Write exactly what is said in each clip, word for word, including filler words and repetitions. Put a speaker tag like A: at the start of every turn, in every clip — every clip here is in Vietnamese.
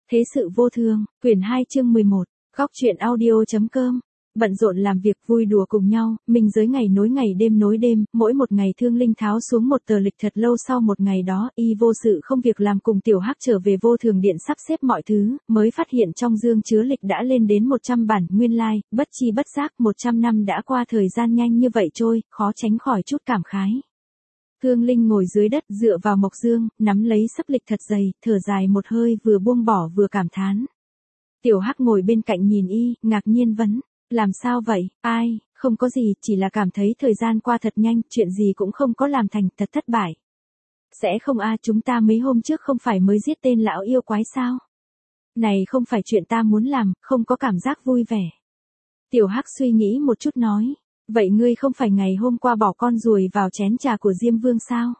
A: Thế sự vô thường, quyển hai chương mười một, góc truyện audio.com. Bận rộn làm việc vui đùa cùng nhau, minh giới ngày nối ngày đêm nối đêm, mỗi một ngày Thương Linh tháo xuống một tờ lịch thật lâu sau một ngày đó, y vô sự không việc làm cùng Tiểu Hắc trở về vô thường điện sắp xếp mọi thứ, mới phát hiện trong dương chứa lịch đã lên đến một trăm bản, nguyên lai, like, bất chi bất giác một trăm năm đã qua, thời gian nhanh như vậy trôi, khó tránh khỏi chút cảm khái. Thương Linh ngồi dưới đất dựa vào mộc dương, nắm lấy sấp lịch thật dày, thở dài một hơi vừa buông bỏ vừa cảm thán. Tiểu Hắc ngồi bên cạnh nhìn y, ngạc nhiên vấn. Làm sao vậy, ai, không có gì, chỉ là cảm thấy thời gian qua thật nhanh, chuyện gì cũng không có làm thành, thật thất bại. Sẽ không a, chúng ta mấy hôm trước không phải mới giết tên lão yêu quái sao? Này không phải chuyện ta muốn làm, không có cảm giác vui vẻ. Tiểu Hắc suy nghĩ một chút nói, vậy ngươi không phải ngày hôm qua bỏ con ruồi vào chén trà của Diêm Vương sao?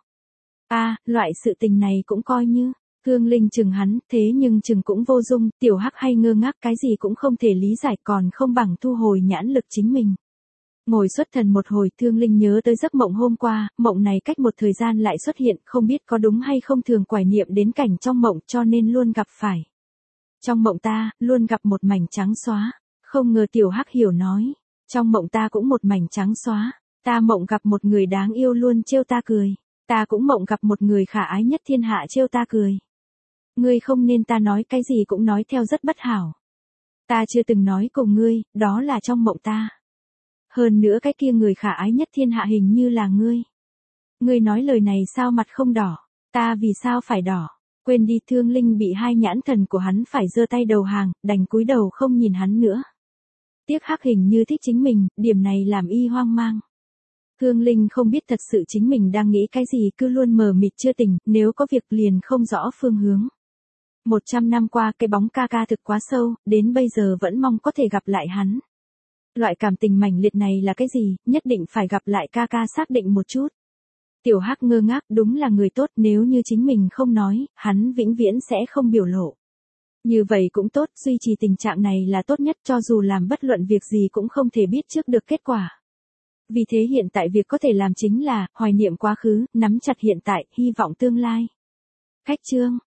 A: A, loại sự tình này cũng coi như. Thương Linh chừng hắn, thế nhưng chừng cũng vô dụng, Tiểu Hắc hay ngơ ngác cái gì cũng không thể lý giải, còn không bằng thu hồi nhãn lực chính mình. Ngồi xuất thần một hồi, Thương Linh nhớ tới giấc mộng hôm qua, mộng này cách một thời gian lại xuất hiện, không biết có đúng hay không, thường quải niệm đến cảnh trong mộng cho nên luôn gặp phải. Trong mộng ta, luôn gặp một mảnh trắng xóa, không ngờ Tiểu Hắc hiểu nói, trong mộng ta cũng một mảnh trắng xóa, ta mộng gặp một người đáng yêu luôn trêu ta cười, ta cũng mộng gặp một người khả ái nhất thiên hạ trêu ta cười. Ngươi không nên ta nói cái gì cũng nói theo rất bất hảo. Ta chưa từng nói cùng ngươi, đó là trong mộng ta. Hơn nữa cái kia người khả ái nhất thiên hạ hình như là ngươi. Ngươi nói lời này sao mặt không đỏ, ta vì sao phải đỏ, quên đi. Thương Linh bị hai nhãn thần của hắn phải giơ tay đầu hàng, đành cúi đầu không nhìn hắn nữa. Tiếc Hắc hình như thích chính mình, điểm này làm y hoang mang. Thương Linh không biết thật sự chính mình đang nghĩ cái gì, cứ luôn mờ mịt chưa tỉnh, nếu có việc liền không rõ phương hướng. Một trăm năm qua cái bóng ca ca thực quá sâu, đến bây giờ vẫn mong có thể gặp lại hắn. Loại cảm tình mãnh liệt này là cái gì, nhất định phải gặp lại ca ca xác định một chút. Tiểu Hắc ngơ ngác, đúng là người tốt, nếu như chính mình không nói, hắn vĩnh viễn sẽ không biểu lộ. Như vậy cũng tốt, duy trì tình trạng này là tốt nhất, cho dù làm bất luận việc gì cũng không thể biết trước được kết quả. Vì thế hiện tại việc có thể làm chính là, hoài niệm quá khứ, nắm chặt hiện tại, hy vọng tương lai. Khách chương.